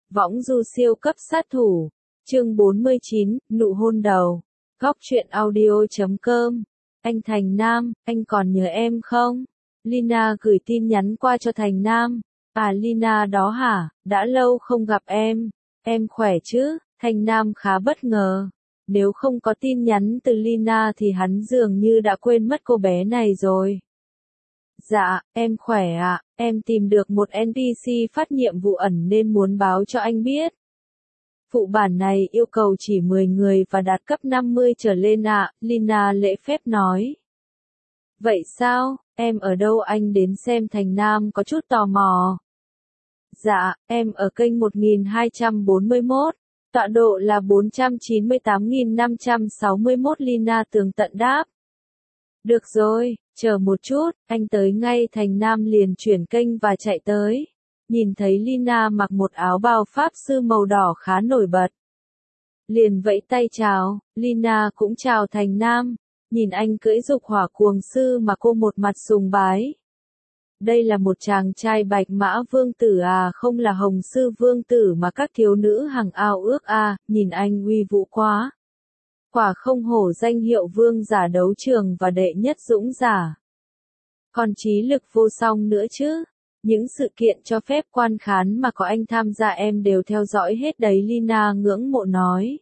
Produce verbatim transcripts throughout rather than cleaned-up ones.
Võng du siêu cấp sát thủ. Chương bốn mươi chín, nụ hôn đầu. Góc truyện audio chấm com. Anh Thành Nam, anh còn nhớ em không? Lina gửi tin nhắn qua cho Thành Nam. À Lina đó hả, đã lâu không gặp em. Em khỏe chứ? Thành Nam khá bất ngờ. Nếu không có tin nhắn từ Lina thì hắn dường như đã quên mất cô bé này rồi. Dạ, em khỏe ạ, à. Em tìm được một en pê xê phát nhiệm vụ ẩn nên muốn báo cho anh biết. Phụ bản này yêu cầu chỉ mười người và đạt cấp năm mươi trở lên ạ, à, Lina lễ phép nói. Vậy sao, em ở đâu anh đến xem? Thành Nam có chút tò mò. Dạ, em ở kênh một nghìn hai trăm bốn mươi mốt, tọa độ là bốn trăm chín mươi tám nghìn năm trăm sáu mươi mốt. Lina tường tận đáp. Được rồi, chờ một chút, anh tới ngay. Thành Nam liền chuyển kênh và chạy tới. Nhìn thấy Lina mặc một áo bào pháp sư màu đỏ khá nổi bật. Liền vẫy tay chào, Lina cũng chào Thành Nam. Nhìn anh cưỡi dục hỏa cuồng sư mà cô một mặt sùng bái. Đây là một chàng trai bạch mã vương tử à, không là hồng sư vương tử mà các thiếu nữ hằng ao ước à, nhìn anh uy vũ quá. Quả không hổ danh hiệu vương giả đấu trường và đệ nhất dũng giả. Còn trí lực vô song nữa chứ. Những sự kiện cho phép quan khán mà có anh tham gia em đều theo dõi hết đấy. Lina ngưỡng mộ nói.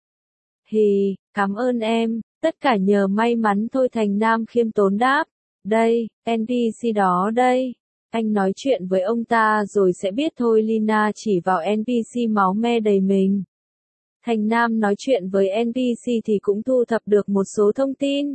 Hì, cảm ơn em, tất cả nhờ may mắn thôi. Thành Nam khiêm tốn đáp. Đây, en pê xê đó đây. Anh nói chuyện với ông ta rồi sẽ biết thôi. Lina chỉ vào en pê xê máu me đầy mình. Thành Nam nói chuyện với en pê xê thì cũng thu thập được một số thông tin.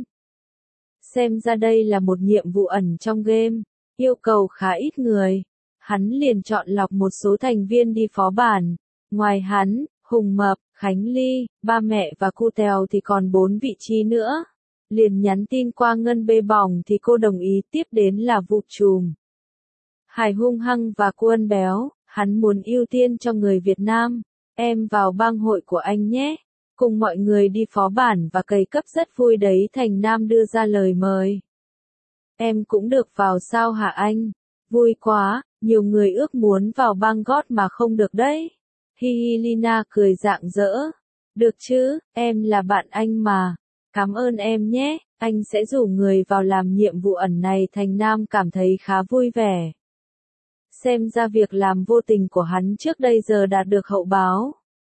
Xem ra đây là một nhiệm vụ ẩn trong game, yêu cầu khá ít người. Hắn liền chọn lọc một số thành viên đi phó bản. Ngoài hắn, Hùng Mập, Khánh Ly, Ba Mẹ và Cu Tèo thì còn bốn vị trí nữa. Liền nhắn tin qua Ngân Bê Bỏng thì cô đồng ý. Tiếp đến là Vụ Trùm, Hải Hung Hăng và Quân Béo. Hắn muốn ưu tiên cho người Việt Nam. Em vào bang hội của anh nhé. Cùng mọi người đi phó bản và cày cấp rất vui đấy. Thành Nam đưa ra lời mời. Em cũng được vào sao hả anh? Vui quá, nhiều người ước muốn vào bang gót mà không được đấy. Hi hi. Lina cười rạng rỡ. Được chứ, em là bạn anh mà. Cảm ơn em nhé, anh sẽ rủ người vào làm nhiệm vụ ẩn này. Thành Nam cảm thấy khá vui vẻ. Xem ra việc làm vô tình của hắn trước đây giờ đạt được hậu báo.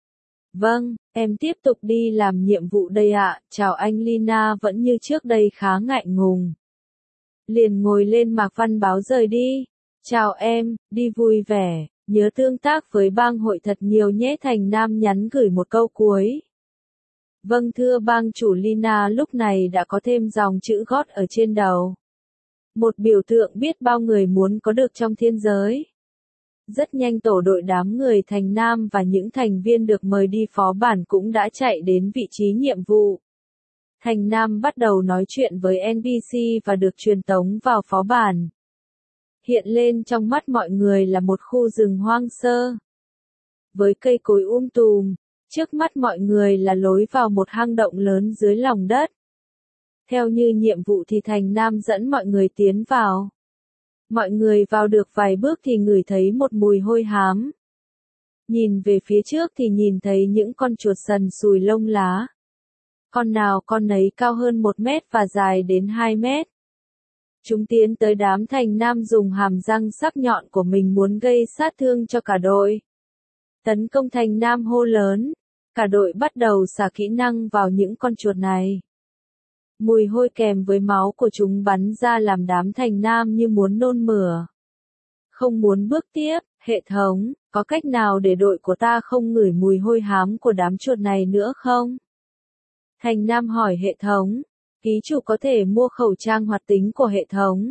Vâng, em tiếp tục đi làm nhiệm vụ đây ạ. Chào anh. Lina vẫn như trước đây khá ngại ngùng. Liền ngồi lên Mạc Văn báo rời đi. Chào em, đi vui vẻ, nhớ tương tác với bang hội thật nhiều nhé. Thành Nam nhắn gửi một câu cuối. Vâng thưa bang chủ. Lina lúc này đã có thêm dòng chữ gót ở trên đầu. Một biểu tượng biết bao người muốn có được trong thiên giới. Rất nhanh tổ đội đám người Thành Nam và những thành viên được mời đi phó bản cũng đã chạy đến vị trí nhiệm vụ. Thành Nam bắt đầu nói chuyện với en pê xê và được truyền tống vào phó bản. Hiện lên trong mắt mọi người là một khu rừng hoang sơ. Với cây cối um tùm, trước mắt mọi người là lối vào một hang động lớn dưới lòng đất. Theo như nhiệm vụ thì Thành Nam dẫn mọi người tiến vào. Mọi người vào được vài bước thì ngửi thấy một mùi hôi hám. Nhìn về phía trước thì nhìn thấy những con chuột sần sùi lông lá. Con nào con nấy cao hơn một mét và dài đến hai mét. Chúng tiến tới đám. Thành Nam dùng hàm răng sắc nhọn của mình muốn gây sát thương cho cả đội. Tấn công. Thành Nam hô lớn. Cả đội bắt đầu xả kỹ năng vào những con chuột này. Mùi hôi kèm với máu của chúng bắn ra làm đám Thành Nam như muốn nôn mửa. Không muốn bước tiếp. Hệ thống, có cách nào để đội của ta không ngửi mùi hôi hám của đám chuột này nữa không? Thành Nam hỏi hệ thống. Ký chủ có thể mua khẩu trang hoạt tính của hệ thống.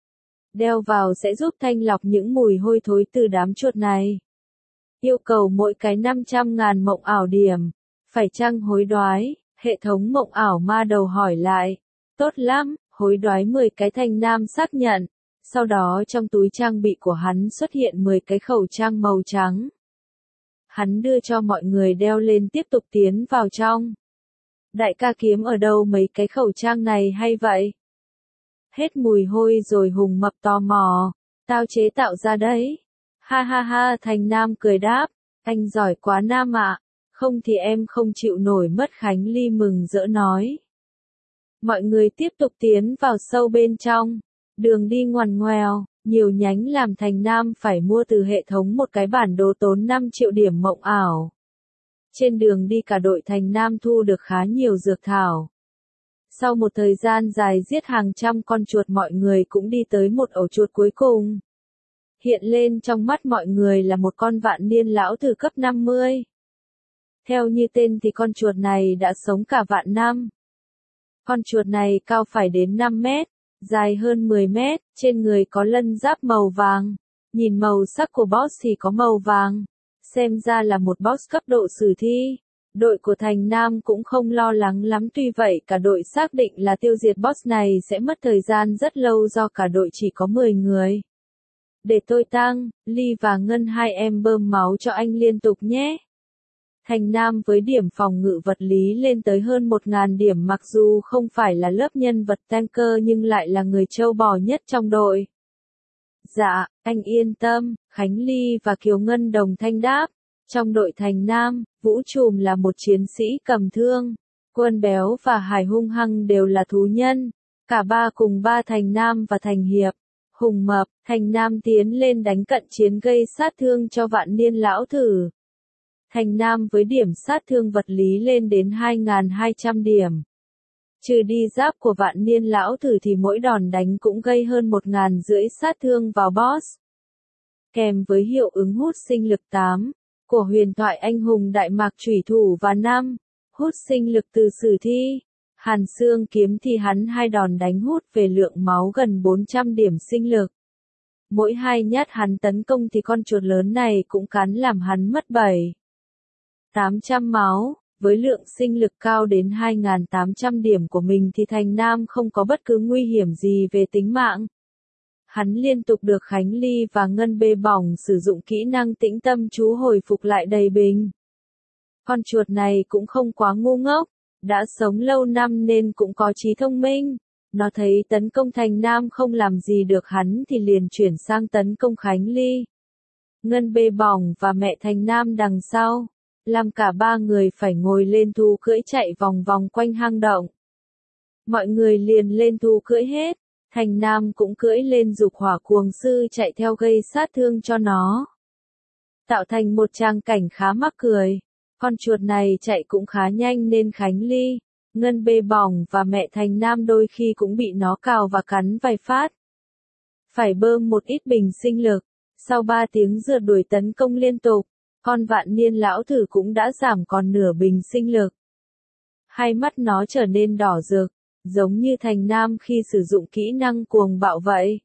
Đeo vào sẽ giúp thanh lọc những mùi hôi thối từ đám chuột này. Yêu cầu mỗi cái năm trăm ngàn mộng ảo điểm. Phải chăng hối đoái? Hệ thống mộng ảo ma đầu hỏi lại. Tốt lắm, hối đoái mười cái. Thành Nam xác nhận. Sau đó trong túi trang bị của hắn xuất hiện mười cái khẩu trang màu trắng. Hắn đưa cho mọi người đeo lên tiếp tục tiến vào trong. Đại ca kiếm ở đâu mấy cái khẩu trang này hay vậy? Hết mùi hôi rồi. Hùng Mập tò mò. Tao chế tạo ra đấy. Ha ha ha. Thành Nam cười đáp. Anh giỏi quá Nam ạ, không thì em không chịu nổi mất. Khánh Ly mừng rỡ nói. Mọi người tiếp tục tiến vào sâu bên trong. Đường đi ngoằn ngoèo, nhiều nhánh làm Thành Nam phải mua từ hệ thống một cái bản đồ tốn năm triệu điểm mộng ảo. Trên đường đi cả đội Thành Nam thu được khá nhiều dược thảo. Sau một thời gian dài giết hàng trăm con chuột, mọi người cũng đi tới một ổ chuột cuối cùng. Hiện lên trong mắt mọi người là một con vạn niên lão thử cấp năm mươi. Theo như tên thì con chuột này đã sống cả vạn năm. Con chuột này cao phải đến năm mét, dài hơn mười mét, trên người có lân giáp màu vàng. Nhìn màu sắc của boss thì có màu vàng. Xem ra là một boss cấp độ sử thi. Đội của Thành Nam cũng không lo lắng lắm, tuy vậy cả đội xác định là tiêu diệt boss này sẽ mất thời gian rất lâu do cả đội chỉ có mười người. Để tôi tăng, Ly và Ngân hai em bơm máu cho anh liên tục nhé. Thành Nam với điểm phòng ngự vật lý lên tới hơn một nghìn điểm, mặc dù không phải là lớp nhân vật tanker nhưng lại là người trâu bò nhất trong đội. Dạ, anh yên tâm, Khánh Ly và Kiều Ngân đồng thanh đáp. Trong đội Thành Nam, Vũ Trùm là một chiến sĩ cầm thương. Quân Béo và Hải hung hăng đều là thú nhân. Cả ba cùng ba Thành Nam và Thành Hiệp. Hùng Mập, Thành Nam tiến lên đánh cận chiến gây sát thương cho vạn niên lão thử. Thành Nam với điểm sát thương vật lý lên đến hai nghìn hai trăm điểm. Trừ đi giáp của vạn niên lão thử thì mỗi đòn đánh cũng gây hơn một nghìn rưỡi sát thương vào boss. Kèm với hiệu ứng hút sinh lực tám của huyền thoại anh hùng Đại Mạc Chủy Thủ và năm hút sinh lực từ sử thi Hàn Xương Kiếm thì hắn hai đòn đánh hút về lượng máu gần bốn trăm điểm sinh lực. Mỗi hai nhát hắn tấn công thì con chuột lớn này cũng cắn làm hắn mất bảy tám trăm máu. Với lượng sinh lực cao đến hai nghìn tám trăm điểm của mình thì Thành Nam không có bất cứ nguy hiểm gì về tính mạng. Hắn liên tục được Khánh Ly và Ngân bê bỏng sử dụng kỹ năng tĩnh tâm chú hồi phục lại đầy bình. Con chuột này cũng không quá ngu ngốc, đã sống lâu năm nên cũng có trí thông minh. Nó thấy tấn công Thành Nam không làm gì được hắn thì liền chuyển sang tấn công Khánh Ly. Ngân bê bỏng và mẹ Thành Nam đằng sau, làm cả ba người phải ngồi lên thú cưỡi chạy vòng vòng quanh hang động. Mọi người liền lên thú cưỡi hết. Thành Nam cũng cưỡi lên dục hỏa cuồng sư chạy theo gây sát thương cho nó. Tạo thành một tràng cảnh khá mắc cười. Con chuột này chạy cũng khá nhanh nên Khánh Ly, Ngân bê bỏng và mẹ Thành Nam đôi khi cũng bị nó cào và cắn vài phát. Phải bơm một ít bình sinh lực. Sau ba tiếng rượt đuổi tấn công liên tục, con vạn niên lão thử cũng đã giảm còn nửa bình sinh lực. Hai mắt nó trở nên đỏ rực, giống như Thành Nam khi sử dụng kỹ năng cuồng bạo vậy.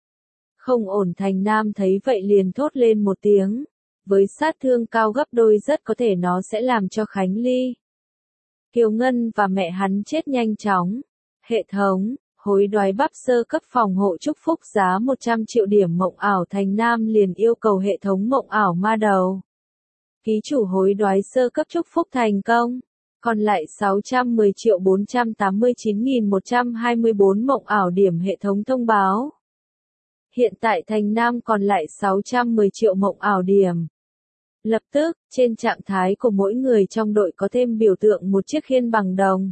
Không ổn, Thành Nam thấy vậy liền thốt lên một tiếng. Với sát thương cao gấp đôi rất có thể nó sẽ làm cho Khánh Ly, Kiều Ngân và mẹ hắn chết nhanh chóng. Hệ thống, hối đoái bắp sơ cấp phòng hộ chúc phúc giá một trăm triệu điểm mộng ảo. Thành Nam liền yêu cầu hệ thống mộng ảo ma đầu. Ký chủ hối đoái sơ cấp chúc phúc thành công. Còn lại sáu trăm mười triệu bốn trăm tám mươi chín nghìn một trăm hai mươi bốn mộng ảo điểm. Hệ thống thông báo. Hiện tại Thành Nam còn lại sáu trăm mười triệu mộng ảo điểm. Lập tức, trên trạng thái của mỗi người trong đội có thêm biểu tượng một chiếc khiên bằng đồng.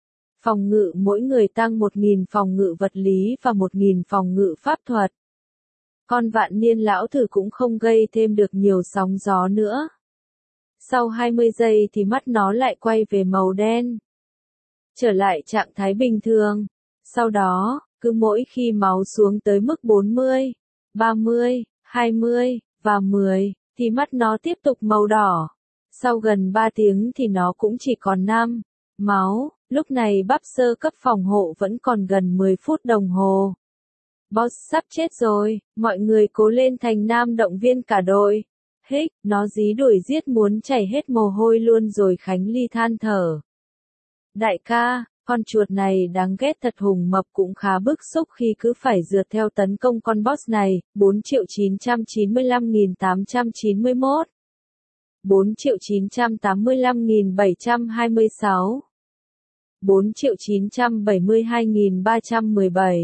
Phòng ngự mỗi người tăng một nghìn phòng ngự vật lý và một nghìn phòng ngự pháp thuật. Con vạn niên lão thử cũng không gây thêm được nhiều sóng gió nữa. Sau hai mươi giây thì mắt nó lại quay về màu đen. Trở lại trạng thái bình thường. Sau đó, cứ mỗi khi máu xuống tới mức bốn mươi, ba mươi, hai mươi và mười, thì mắt nó tiếp tục màu đỏ. Sau gần ba tiếng thì nó cũng chỉ còn năm máu. Lúc này bắp sơ cấp phòng hộ vẫn còn gần mười phút đồng hồ. Boss sắp chết rồi, mọi người cố lên. Thành Nam động viên cả đội. Hích, nó dí đuổi giết muốn chảy hết mồ hôi luôn rồi. Khánh Ly than thở. Đại ca, con chuột này đáng ghét thật. Hùng Mập cũng khá bức xúc khi cứ phải rượt theo tấn công con boss này. bốn triệu chín trăm chín mươi lăm nghìn tám trăm chín mươi mốt, bốn triệu chín trăm tám mươi lăm nghìn bảy trăm hai mươi sáu, bốn triệu chín trăm bảy mươi hai nghìn ba trăm mười bảy.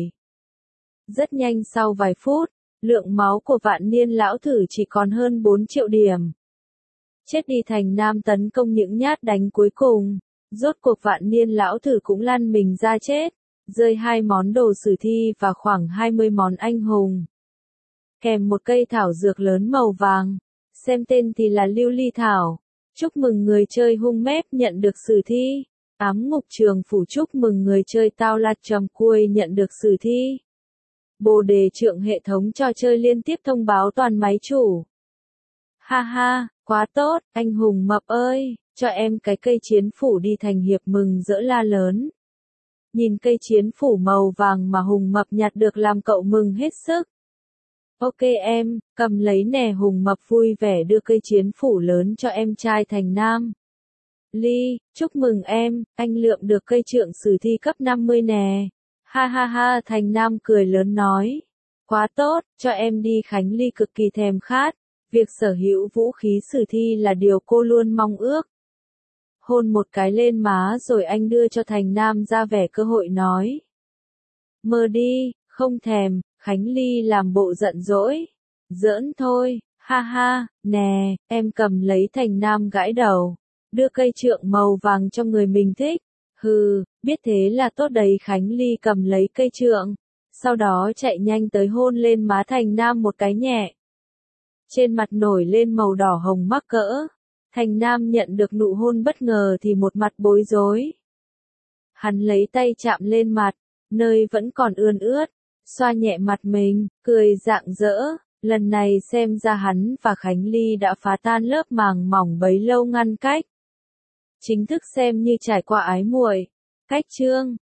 Rất nhanh sau vài phút, lượng máu của vạn niên lão thử chỉ còn hơn bốn triệu điểm. chết đi Thành Nam tấn công những nhát đánh cuối cùng. Rốt cuộc Vạn Niên lão thử cũng lăn mình ra chết, rơi hai món đồ sử thi và khoảng hai mươi món anh hùng. Kèm một cây thảo dược lớn màu vàng, xem tên thì là lưu ly thảo. Chúc mừng người chơi hung mép nhận được sử thi. Ám ngục trường phủ chúc mừng người chơi tao lạt trầm cuôi nhận được sử thi. Bồ đề trượng hệ thống trò chơi liên tiếp thông báo toàn máy chủ. Ha ha, quá tốt, anh hùng mập ơi, cho em cái cây chiến phủ đi thành hiệp mừng rỡ la lớn. Nhìn cây chiến phủ màu vàng mà hùng mập nhặt được làm cậu mừng hết sức. Ok em, cầm lấy nè hùng mập vui vẻ đưa cây chiến phủ lớn cho em trai Thành Nam. Ly, chúc mừng em, anh lượm được cây trượng sử thi cấp năm mươi nè. Ha ha ha Thành Nam cười lớn nói. Quá tốt, cho em đi Khánh Ly cực kỳ thèm khát. Việc sở hữu vũ khí sử thi là điều cô luôn mong ước. Hôn một cái lên má rồi anh đưa cho Thành Nam ra vẻ cơ hội nói. Mơ đi, không thèm, Khánh Ly làm bộ giận dỗi. Giỡn thôi, ha ha, nè, em cầm lấy Thành Nam gãi đầu. Đưa cây trượng màu vàng cho người mình thích. Hừ, biết thế là tốt đấy Khánh Ly cầm lấy cây trượng. Sau đó chạy nhanh tới hôn lên má Thành Nam một cái nhẹ. Trên mặt nổi lên màu đỏ hồng mắc cỡ. Thành Nam nhận được nụ hôn bất ngờ thì một mặt bối rối. Hắn lấy tay chạm lên mặt, nơi vẫn còn ươn ướt, xoa nhẹ mặt mình, cười rạng rỡ. Lần này xem ra hắn và Khánh Ly đã phá tan lớp màng mỏng bấy lâu ngăn cách. Chính thức xem như trải qua ái muội. Cách chương